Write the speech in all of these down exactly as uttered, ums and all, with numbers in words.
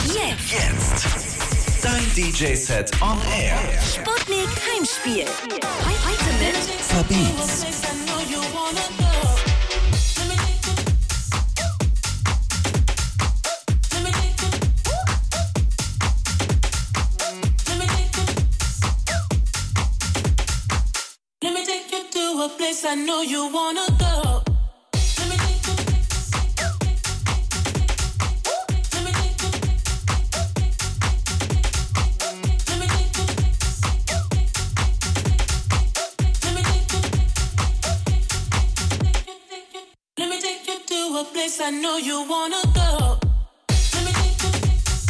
Jetzt. Jetzt. Dein D J-Set on Air. Sputnik Heimspiel. Heute mit Verbeats. Let me take you to a place I know you wanna go. Let me take you. Let me take you. Let me take you. Let me take you. Let me take you to a place I know you wanna go. Let me take you.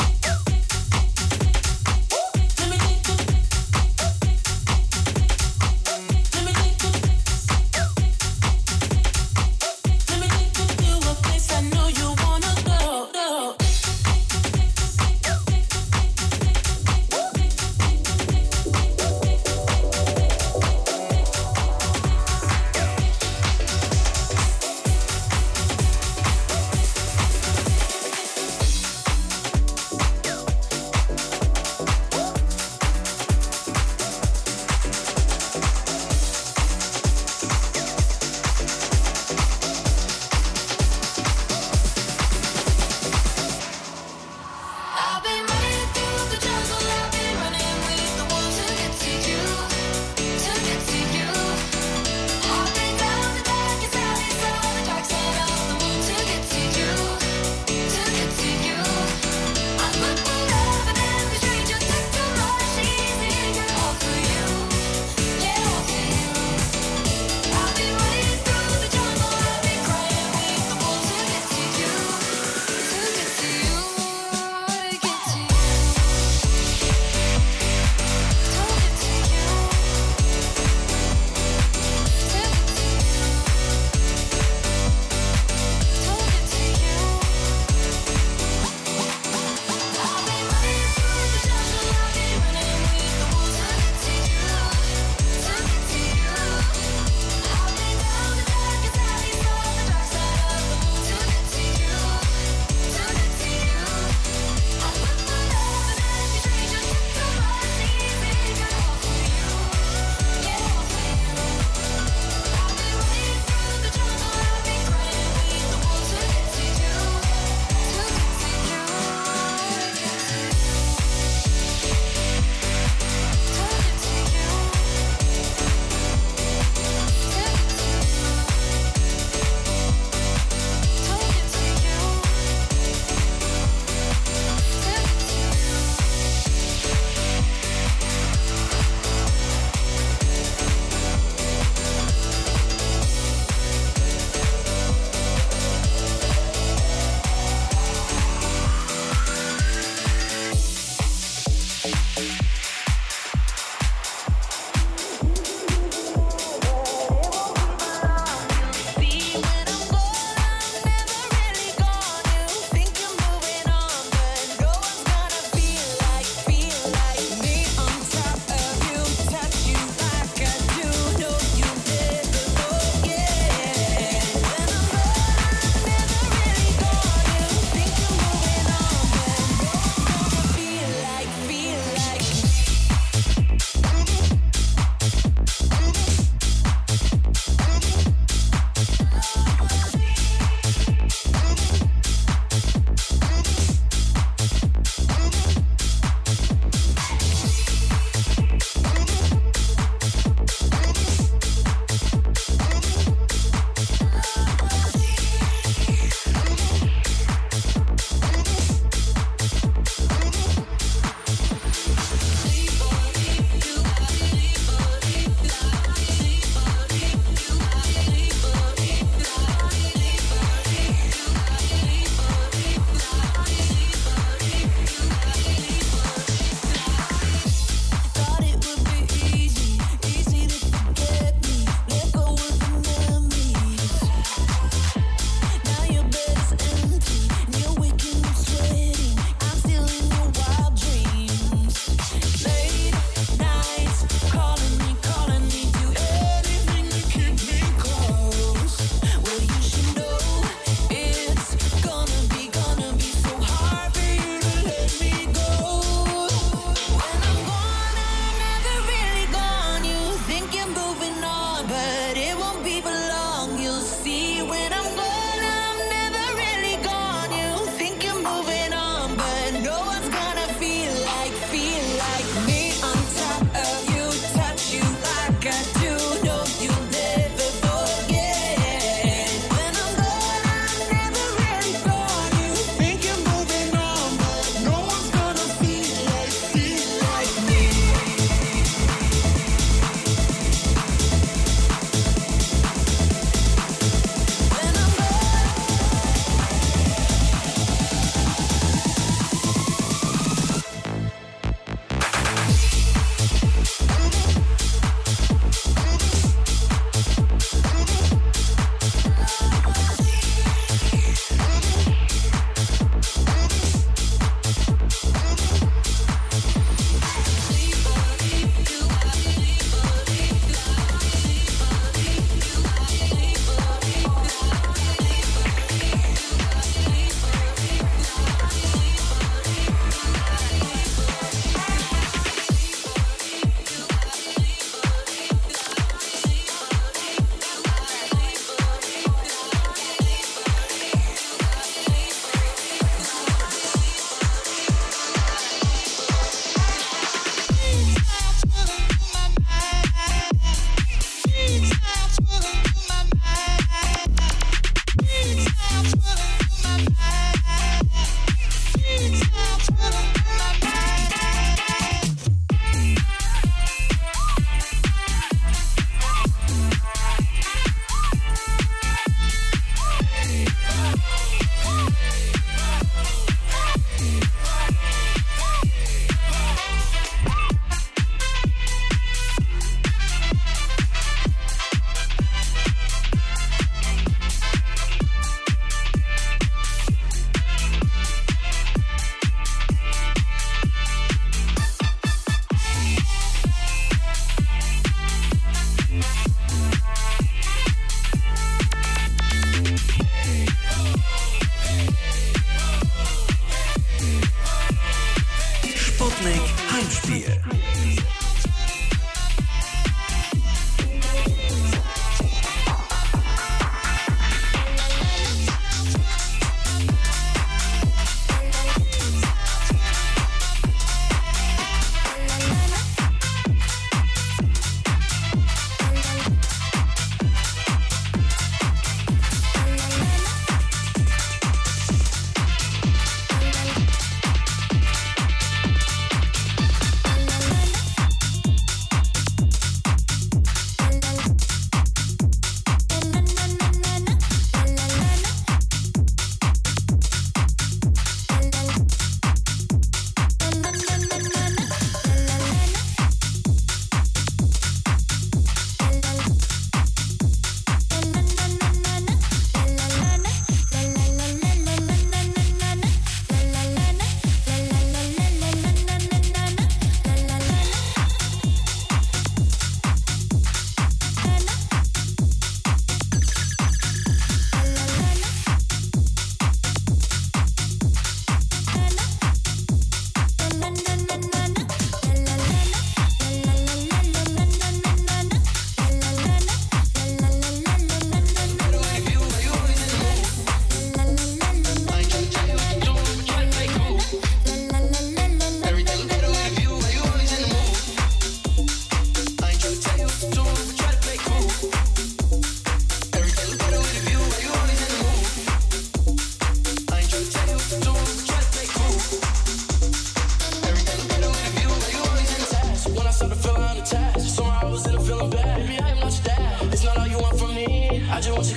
Let me take you. Let me take you. Let me take you to a place I know you wanna go. Go.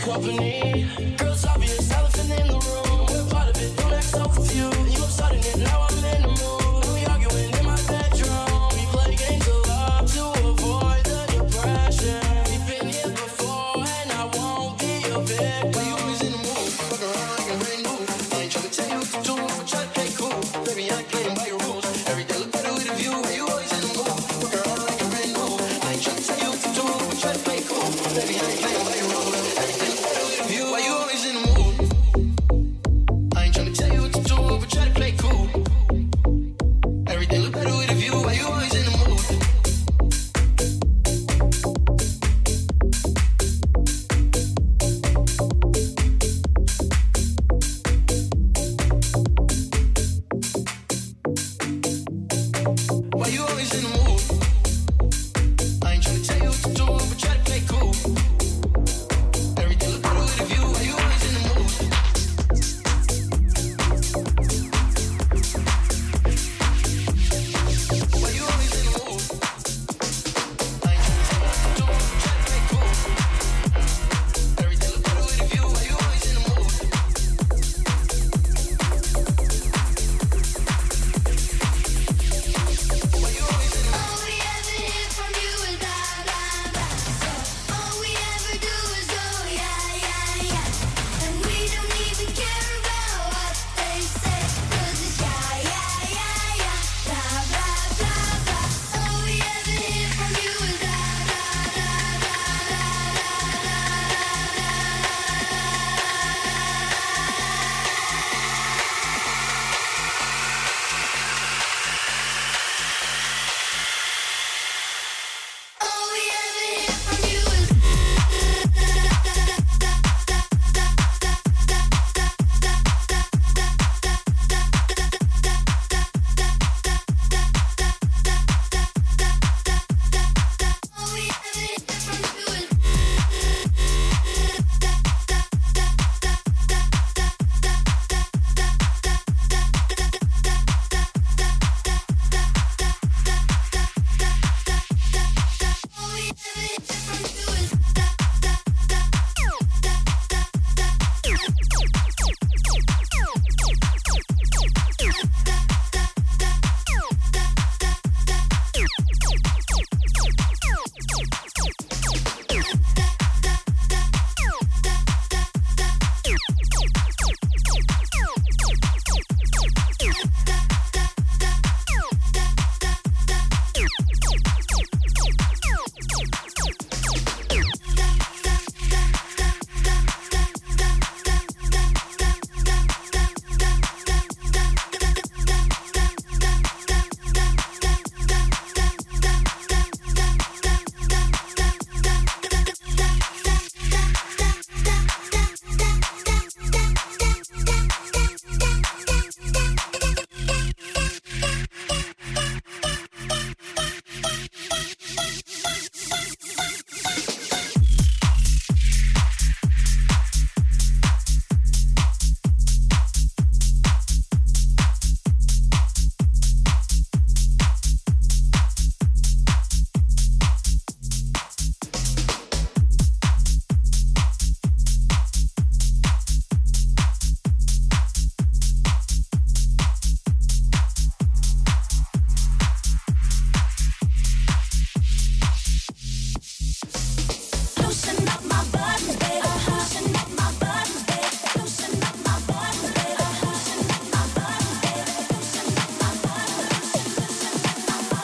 company. Girls obvious, elephant in the room. We're part of it, don't act so confused. You starting it, now I'm in the mood. We arguing in my bedroom. We play games of love to avoid the depression. We've been here before and I won't be your victim. Why you always in the mood? Fuck around like a brand new. I ain't trying to tell you what to do, but try to play cool. Baby, I ain't playing by your rules. Every day look better with a view. Why you always in the mood? Fuck around like a brand new. I ain't trying to tell you what to do, but try to play cool. Baby, I ain't playing by your rules. Every day look better with a view. Why you always in the mood? I ain't trying to tell you what to do, but try to play cool. Every day look better with a view. Why you always in the mood? Why you always in the mood? I ain't tryna tell you what to do, but try to play cool. Everything look better with a view. Why you always in the mood? Why you always in the mood? I ain't tryna tell you what to do, but try to play cool. Everything look better with a view. Why you always in the mood? Why you always in the mood? All we ever hear from you is blah, blah, blah. So all we ever do is go, yeah, yeah, yeah. And we don't even care about what they say. 'Cause it's yeah, yeah, yeah, yeah. Blah, blah, blah, blah. All we ever hear from you is blah, blah, blah, blah, blah, All we ever hear from you is All we ever hear from you is All we ever hear from you is loosen up my buttons, baby. Loosen up my buttons, baby. Loosen up my buttons, baby. Loosen up my buttons, baby. Loosen up my buttons. Loosen up my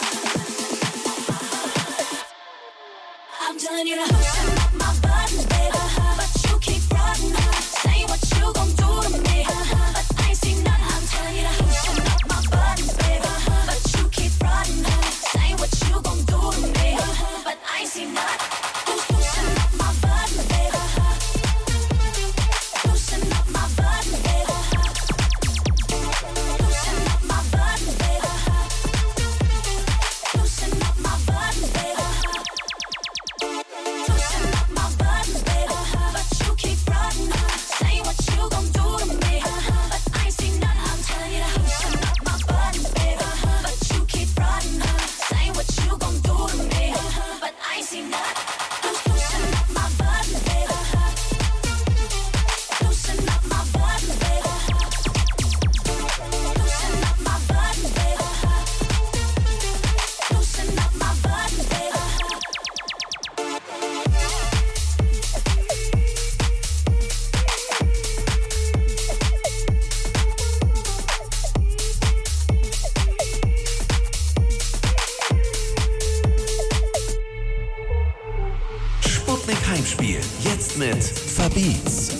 buttons. I'm telling you to loosen up my buttons, baby. But you keep frontin', saying what you gon' do to me. But I ain't seen nothing. I'm telling you to loosen up my buttons, baby. But you keep frontin', saying what you gon' do to me. But I ain't seen nothing. Loosen up my buttons, baby. Loosen up my buttons, baby. Loosen up my buttons, baby. Loosen up my buttons, baby. Loosen Heimspiel. Jetzt mit Verbeats.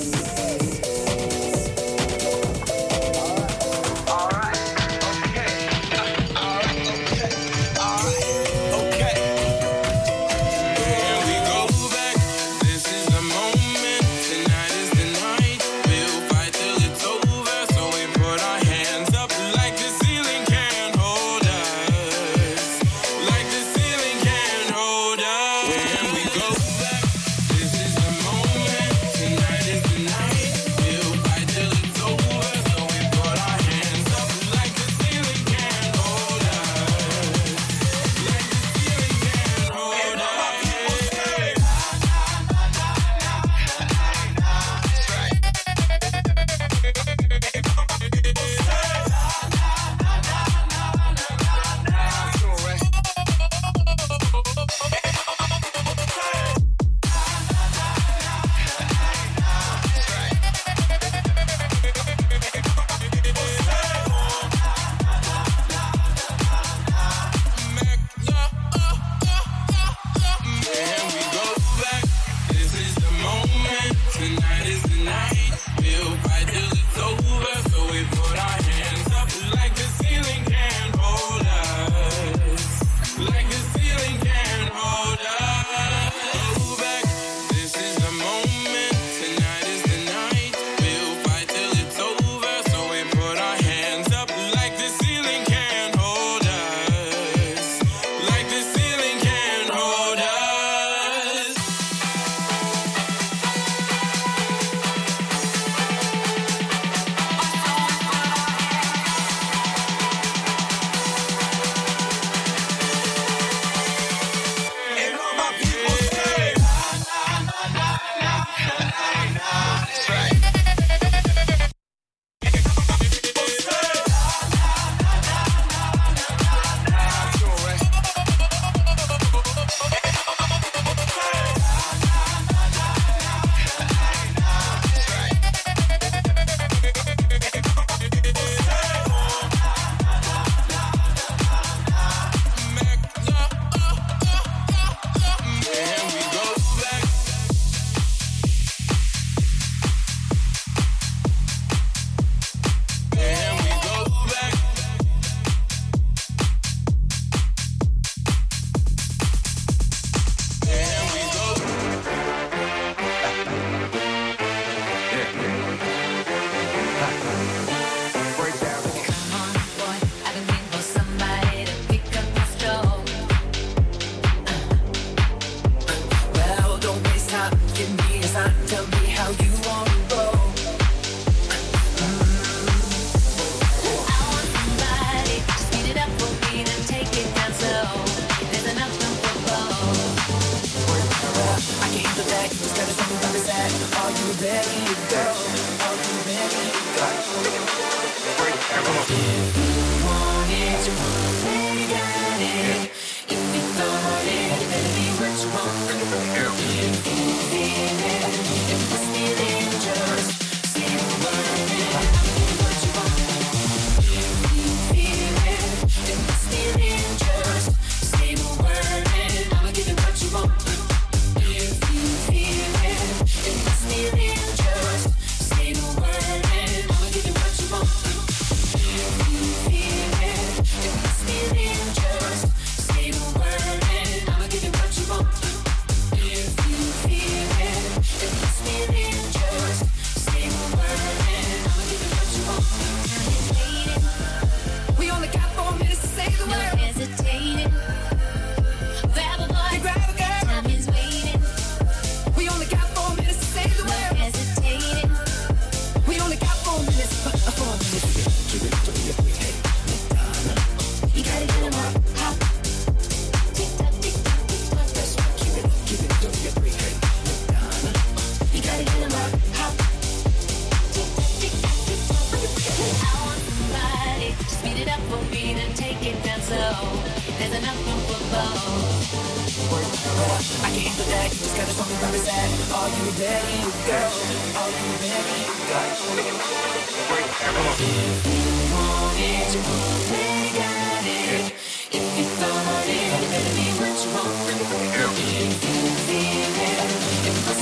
If you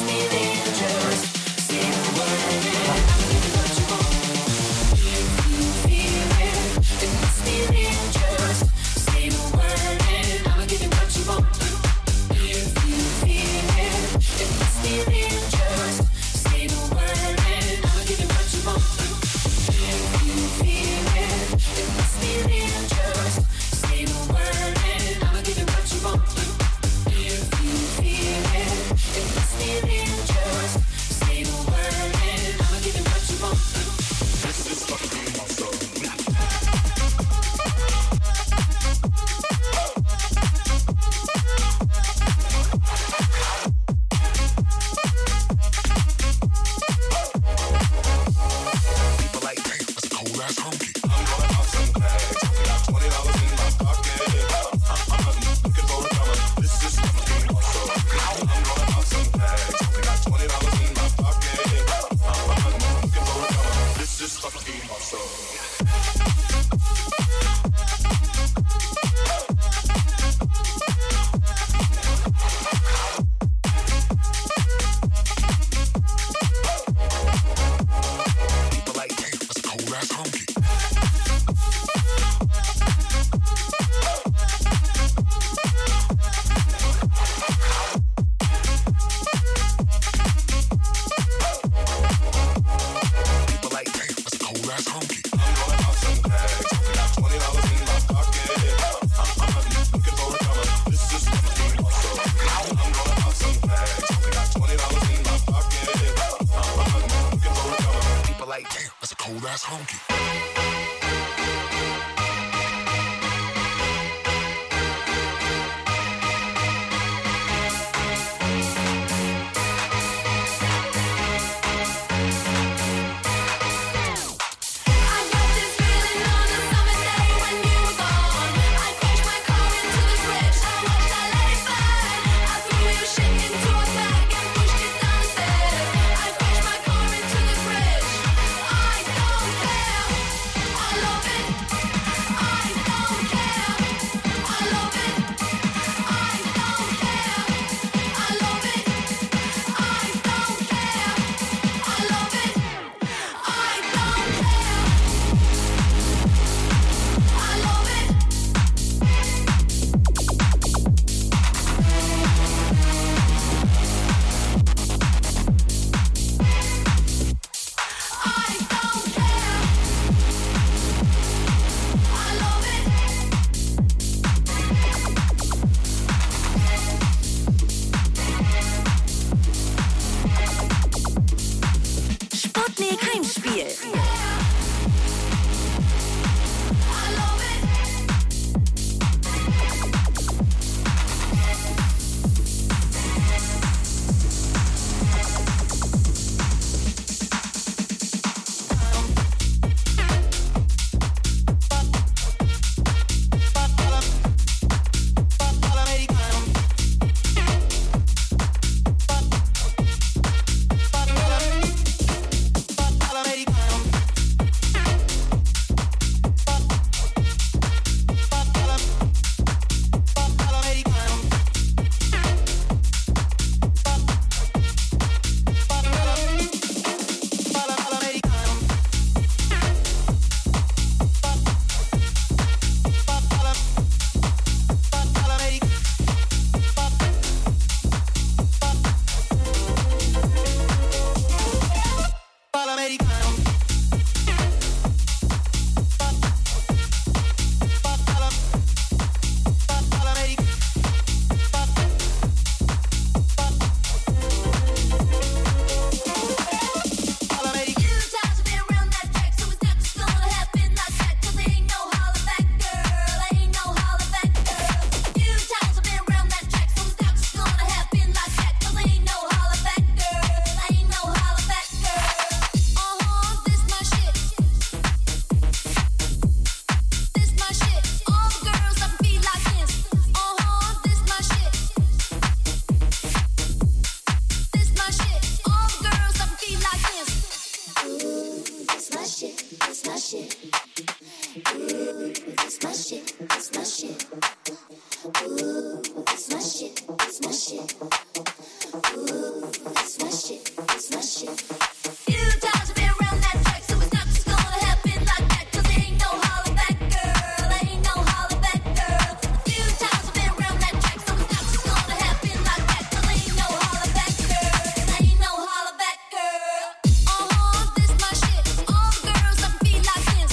that's my shit, that's my shit. Ooh, that's my shit, that's my shit. Ooh, that's my shit, that's my shit. Few times I've been around that track, so it's not just gonna happen like that. 'Cause there ain't no holler back, girl. Ain't no holler back, girl. A few times I've been around that track, so it's not just gonna happen like that. 'Cause there ain't no holler back, girl. Ain't no holler back, girl. Uh-huh, this my shit. All the girls up feet like this.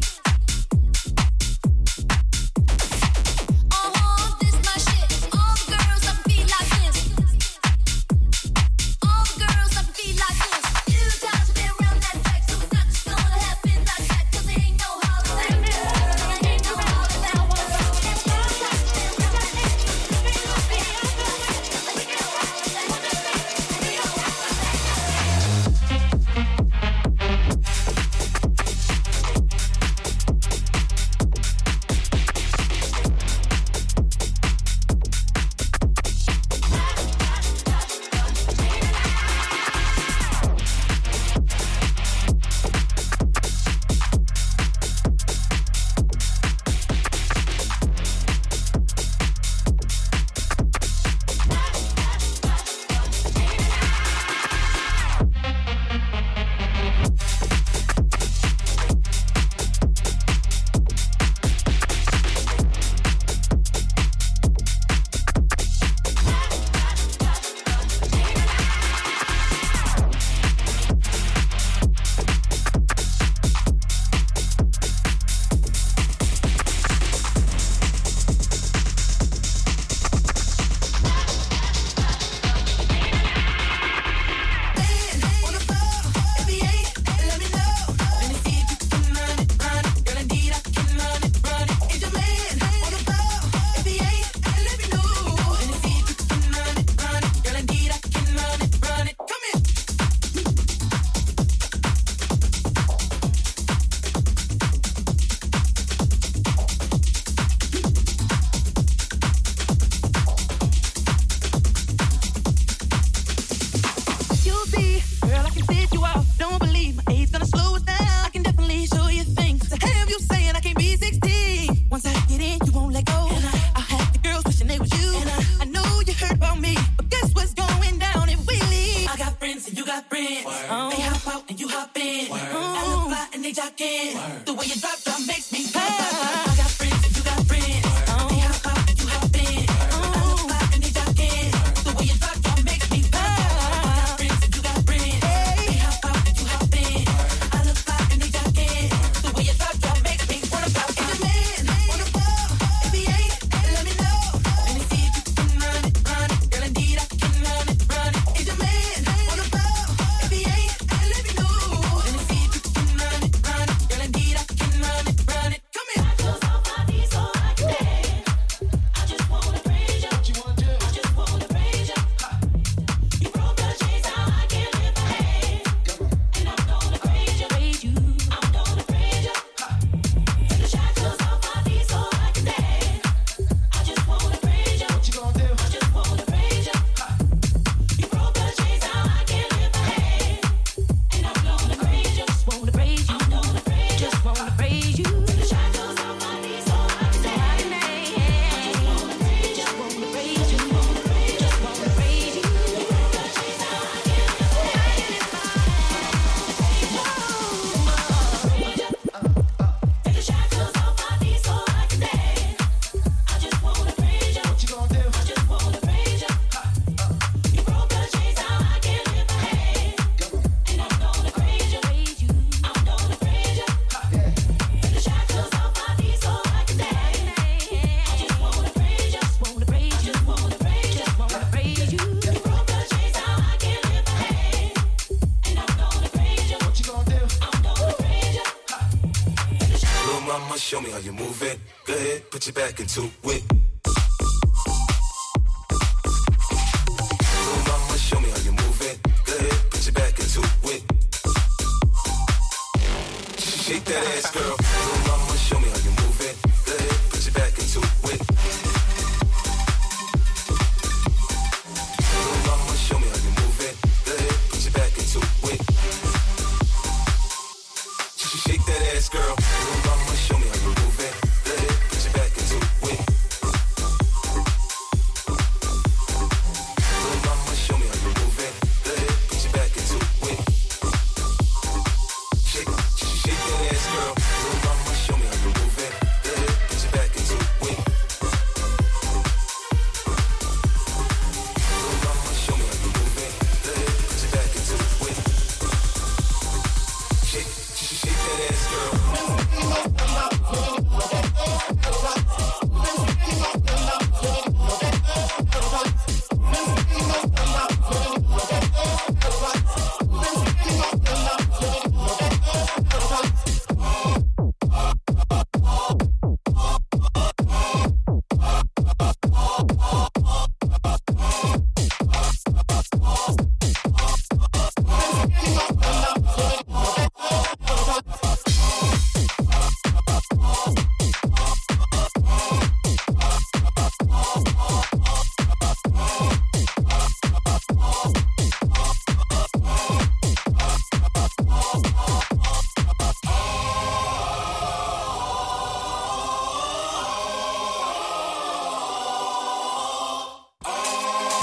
Uh-huh, this my shit. All the girls up feet like this. All the girls up feet like this. Few times I've been around that track, so it's not just gonna happen like that. 'Cause there ain't no holler back, girl. Ain't no holler back, girl. You'll see, girl, I can sit you out. Don't believe my age gonna slow us down. I can definitely show you things. To have you saying I can't be sixteen. Once I get in, you won't let go. And I, I had the girls wishing they was you. And I, I know you heard about me, but guess what's going down if we leave? I got friends and you got friends. Oh. They hop out and you hop in. Oh. I look fly and they jock in. The way you drop drop makes me fly. I got friends and you got friends. Oh. They hop out and you hop in. Oh. I look fly and they jock in. The way you drop drop makes me fly. Show me how you move it. Go ahead, put your back into it. Little mama, show me how you move it. Go ahead, put your back into it. Shake that ass, girl. Little mama, show me how you move it. Go ahead, put your back into it. Little mama, show me how you move it. Go ahead, put your back into it. Shake that ass, girl. Little mama, show me how you move it.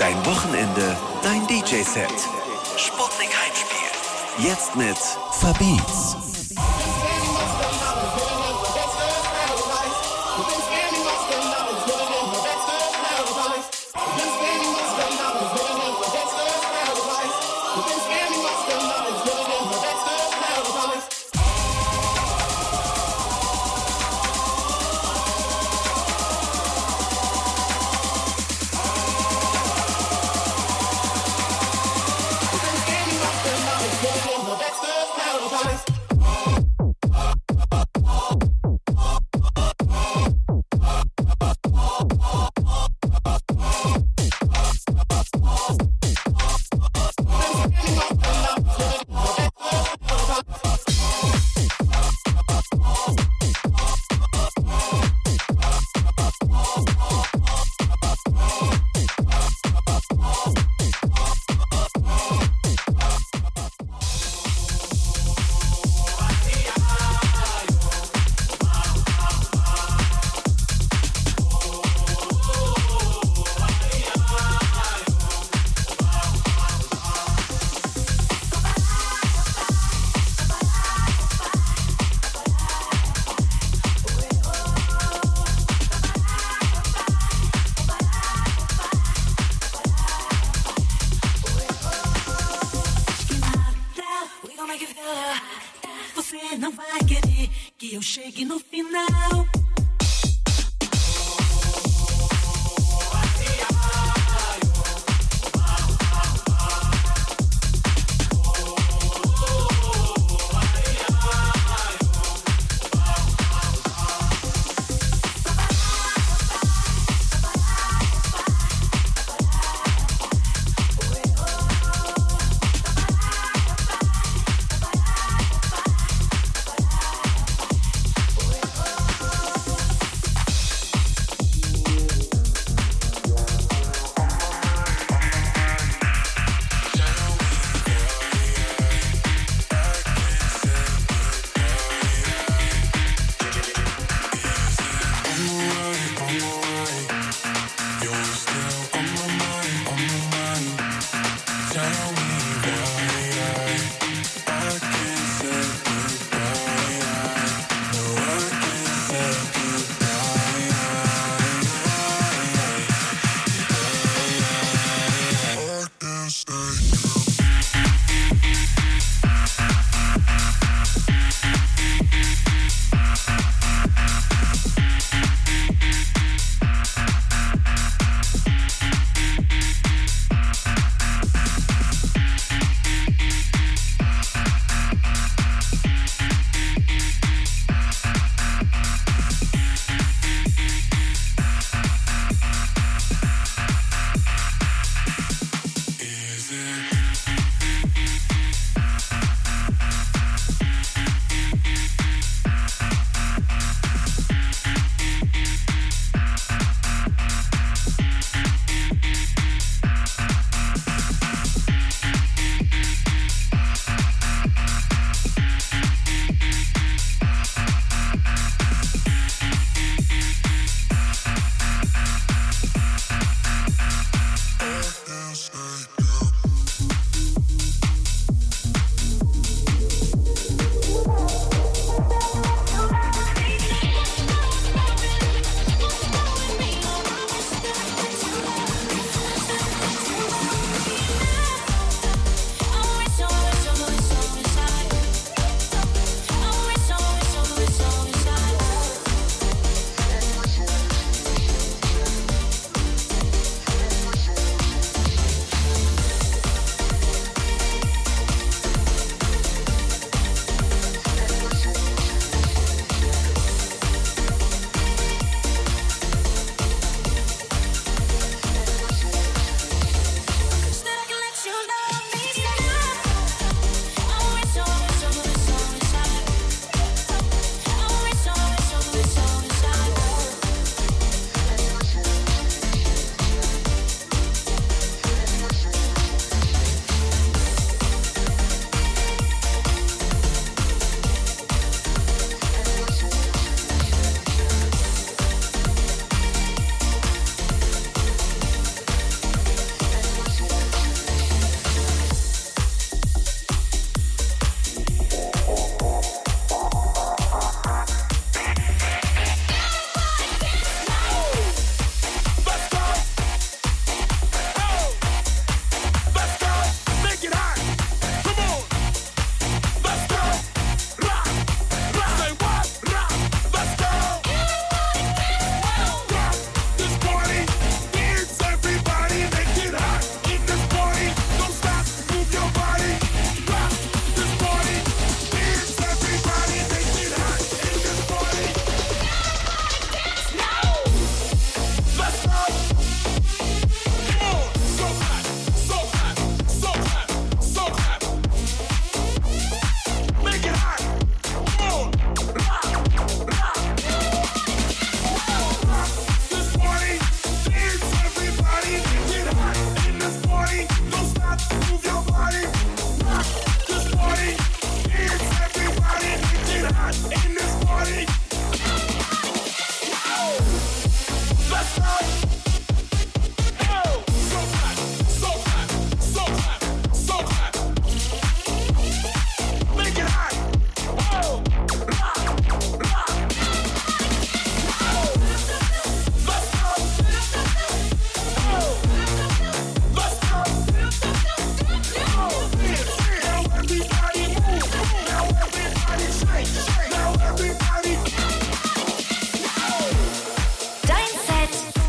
Dein Wochenende, dein D J-Set. Sputnik Heimspiel. Jetzt mit Fabeats. Você não vai querer que eu chegue no final.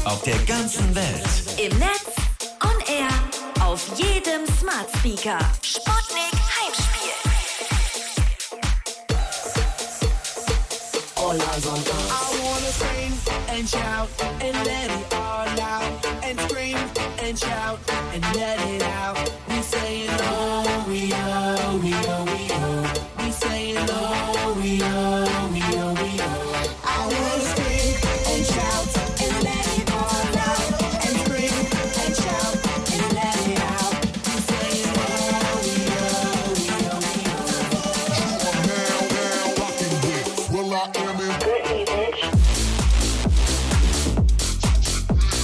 auf der ganzen Welt. Im Netz, on air, auf jedem Smart Speaker. Sputnik Heimspiel. All eyes on us. I wanna sing and shout and let it all out. And scream and shout and let it out. We saying oh, we oh, we oh, we oh. We saying oh, we oh, we oh, we oh. I wanna scream and shout and let it all out. And scream and shout and let it out. We saying oh, we oh, we oh, we oh. You are now, now rocking with Will I Am in Britney, bitch.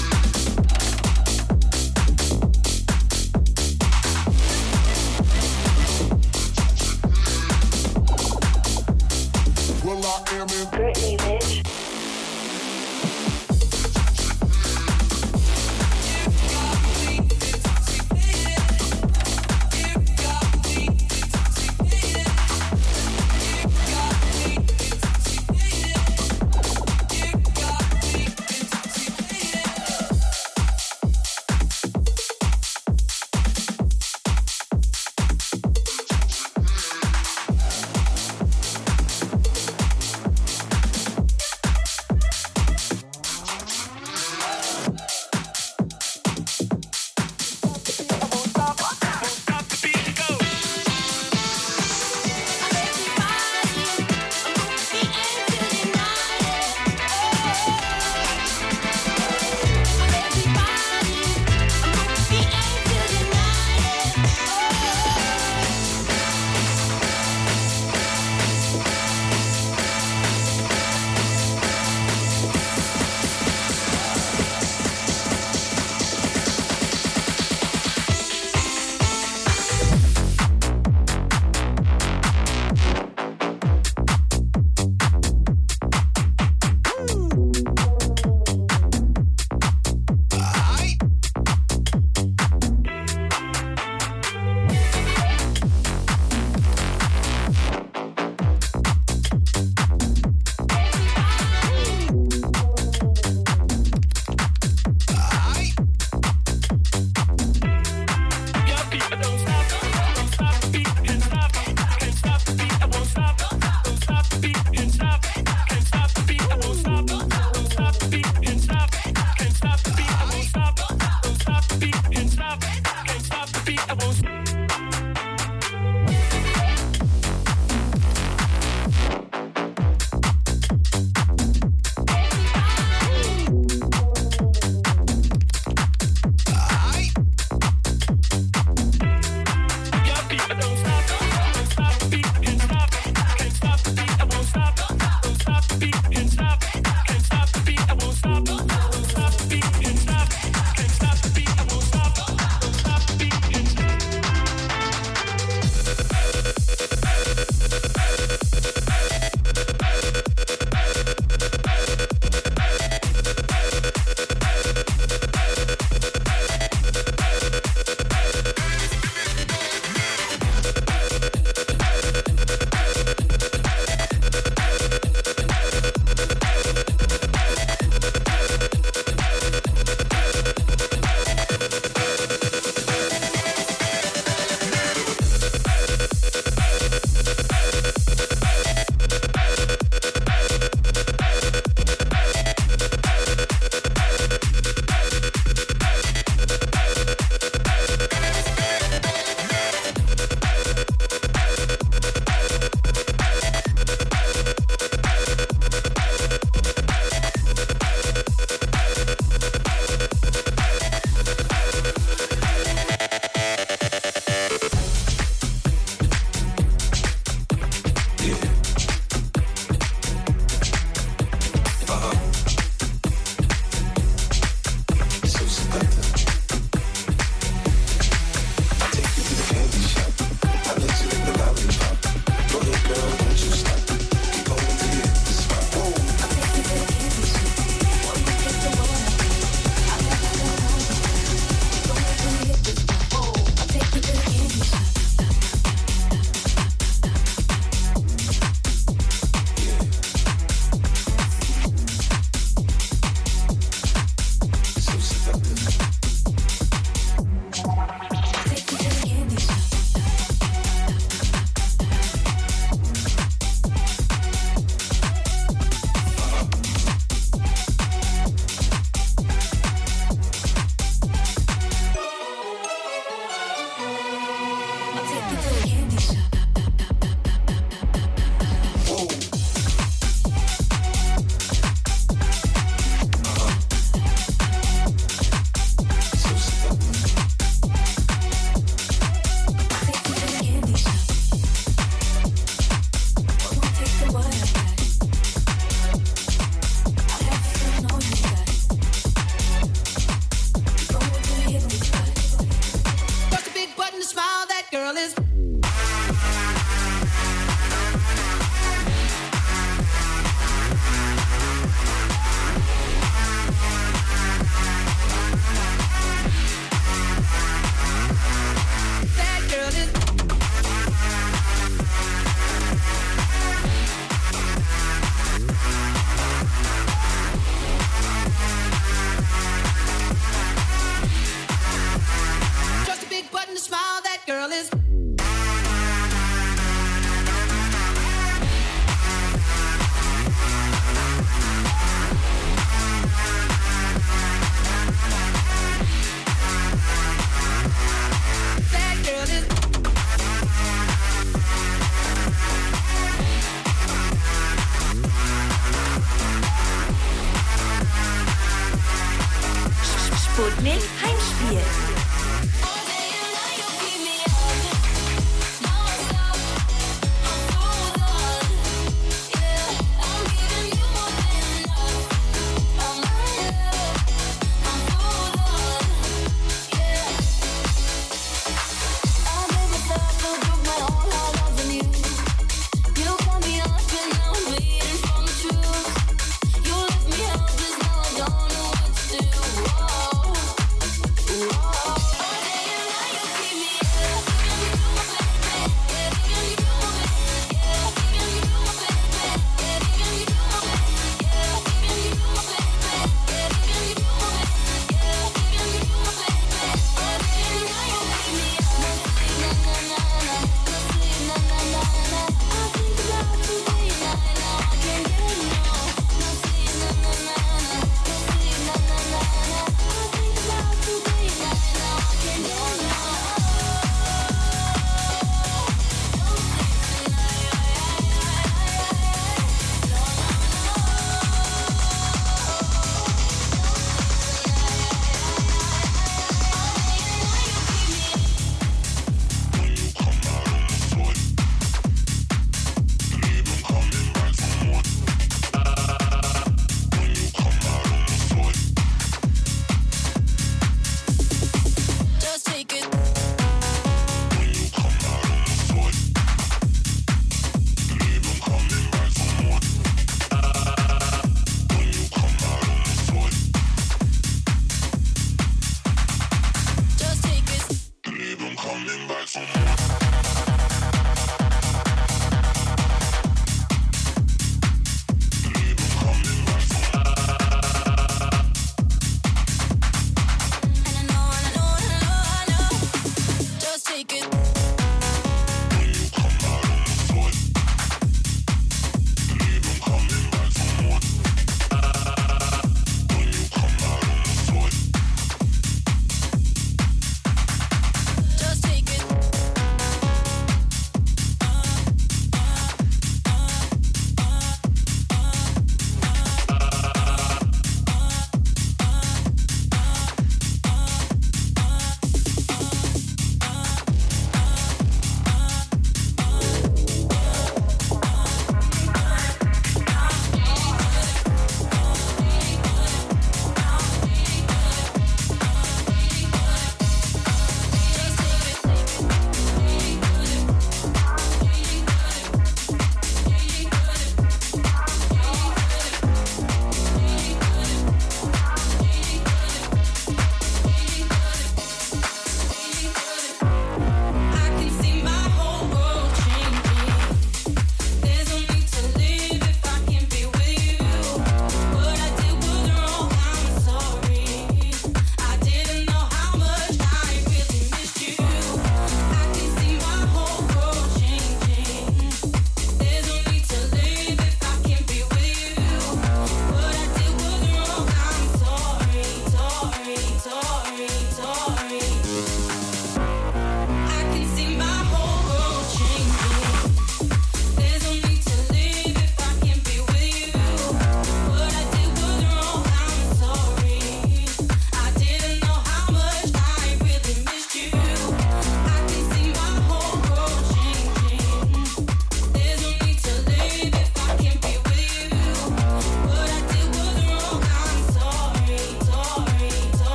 Sputnik Heimspiel. Whoa.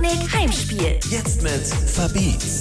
Sputnik Heimspiel. Jetzt mit Verbeats.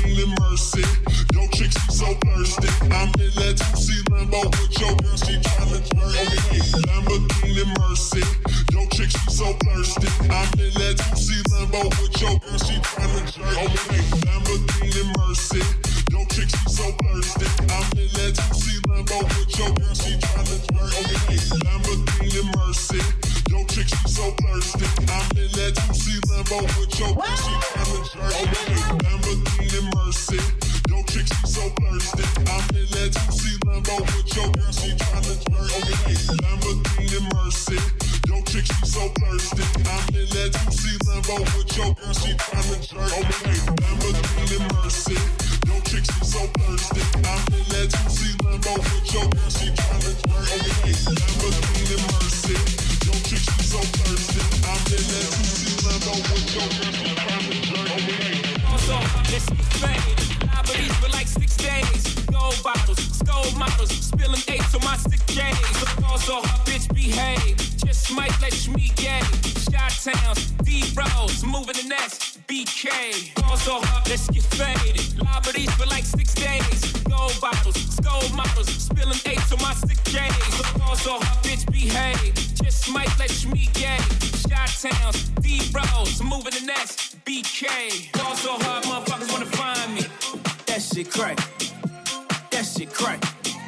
Lamborghini Mercy. Yo, chick, she so thirsty. I'm in that two C Lambo with your girl, she tryna jerk. Okay, Lamborghini Mercy. Yo, chick, she so thirsty. I'm in that two C Lambo with your girl, she tryna jerk. Okay, Lamborghini Mercy. Yo, chick, she so thirsty. I'm in that two C Lambo with your girl, she tryna jerk. Okay, Lamborghini Mercy. Yo, chick, she so thirsty. I'm in that two C Lambo with your girl, she tryna jerk. Okay, Lamborghini Mercy. Yo, chick, she so thirsty. I'm in that two C Lambo with your girl, she tryna jerk. Okay, Lamborghini Mercy. Yo, chick, she so thirsty. I'm in that two C Lambo with your girl, she tryna jerk. Okay, Lamborghini Mercy. Yo, chick, she so thirsty. I'm in that two C Lambo with your girl, she tryna jerk. Okay, Lamborghini Mercy. Yo, chick, she so thirsty. I'm in that two C Lambo with your girl, she tryna jerk. Okay. Also, it's fade. Liberties for like six days. Gold bottles, gold models, spilling eights on my sick days. Also, bitch behave. Just might let you meet gay. Shot towns, D-Rose, moving the next B K. Also, let's get faded. Liberties for like six days. Gold bottles, gold models, spilling eights on my sick days. Also, bitch behave. Just might let you meet gay. Shot towns, D-Rose, moving the next B K. Also, hard motherfuckers wanna find me. That shit crack. That shit crack.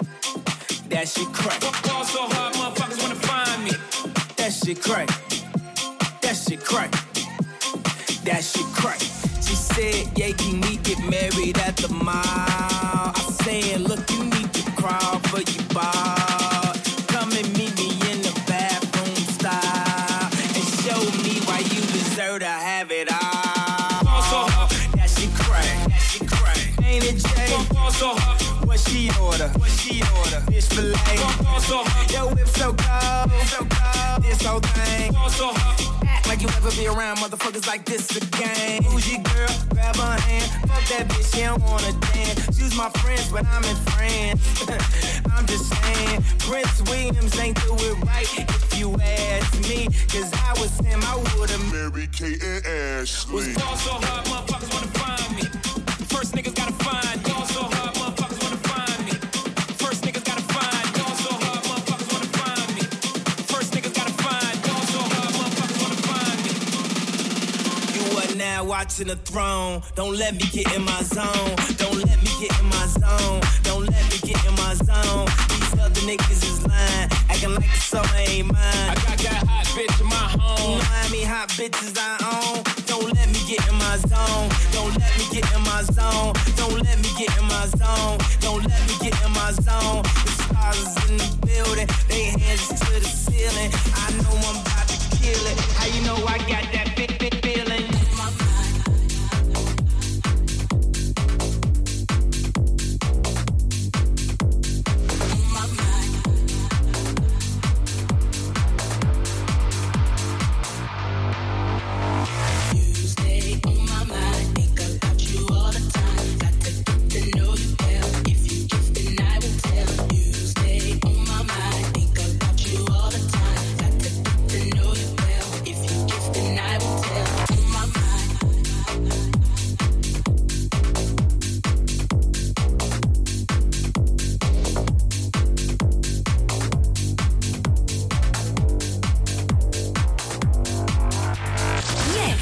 That shit crack. Also, hard motherfuckers wanna find me. That shit crack. That shit crack. That shit crack. She said, yeah, can we get married at the mall? I said, look, you need to crawl for your bar. Come and meet me in the bathroom style and show me why you deserve to have it all. Also, that shit crack. That shit crack. Ain't it, Jay? Also, what she order? What she order? Fish fillet. Also, yo, whip so cold. So cold. This whole thing. Also, act like you ever be around motherfuckers like this again. Who's your girl? Grab her hand. Fuck that bitch, she don't wanna dance. She's my friends, but I'm in France. I'm just saying, Prince Williams ain't do it right if you ask me. Cause I was him, I would've married Kate and Ashley. Was also hard, motherfuckers wanna find me. First niggas gotta find me. Also hard, motherfuckers wanna find me. First niggas gotta find me. Also hard, motherfuckers wanna find me. First niggas gotta find me. Also hard, motherfuckers wanna find me. You are now watching the throne. Don't let me get in my zone. Don't let me get in my zone. Don't let me get in my zone. These other niggas is lying, acting like the summer ain't mine. I got that hot bitch in my home. You know how many hot bitches I own? Don't let me get in my zone. Don't let me get in my zone. Don't let me get in my zone. Don't let me get in my zone. The stars is in the building. They hands to the ceiling. I know I'm about to kill it. How you know I got that big, big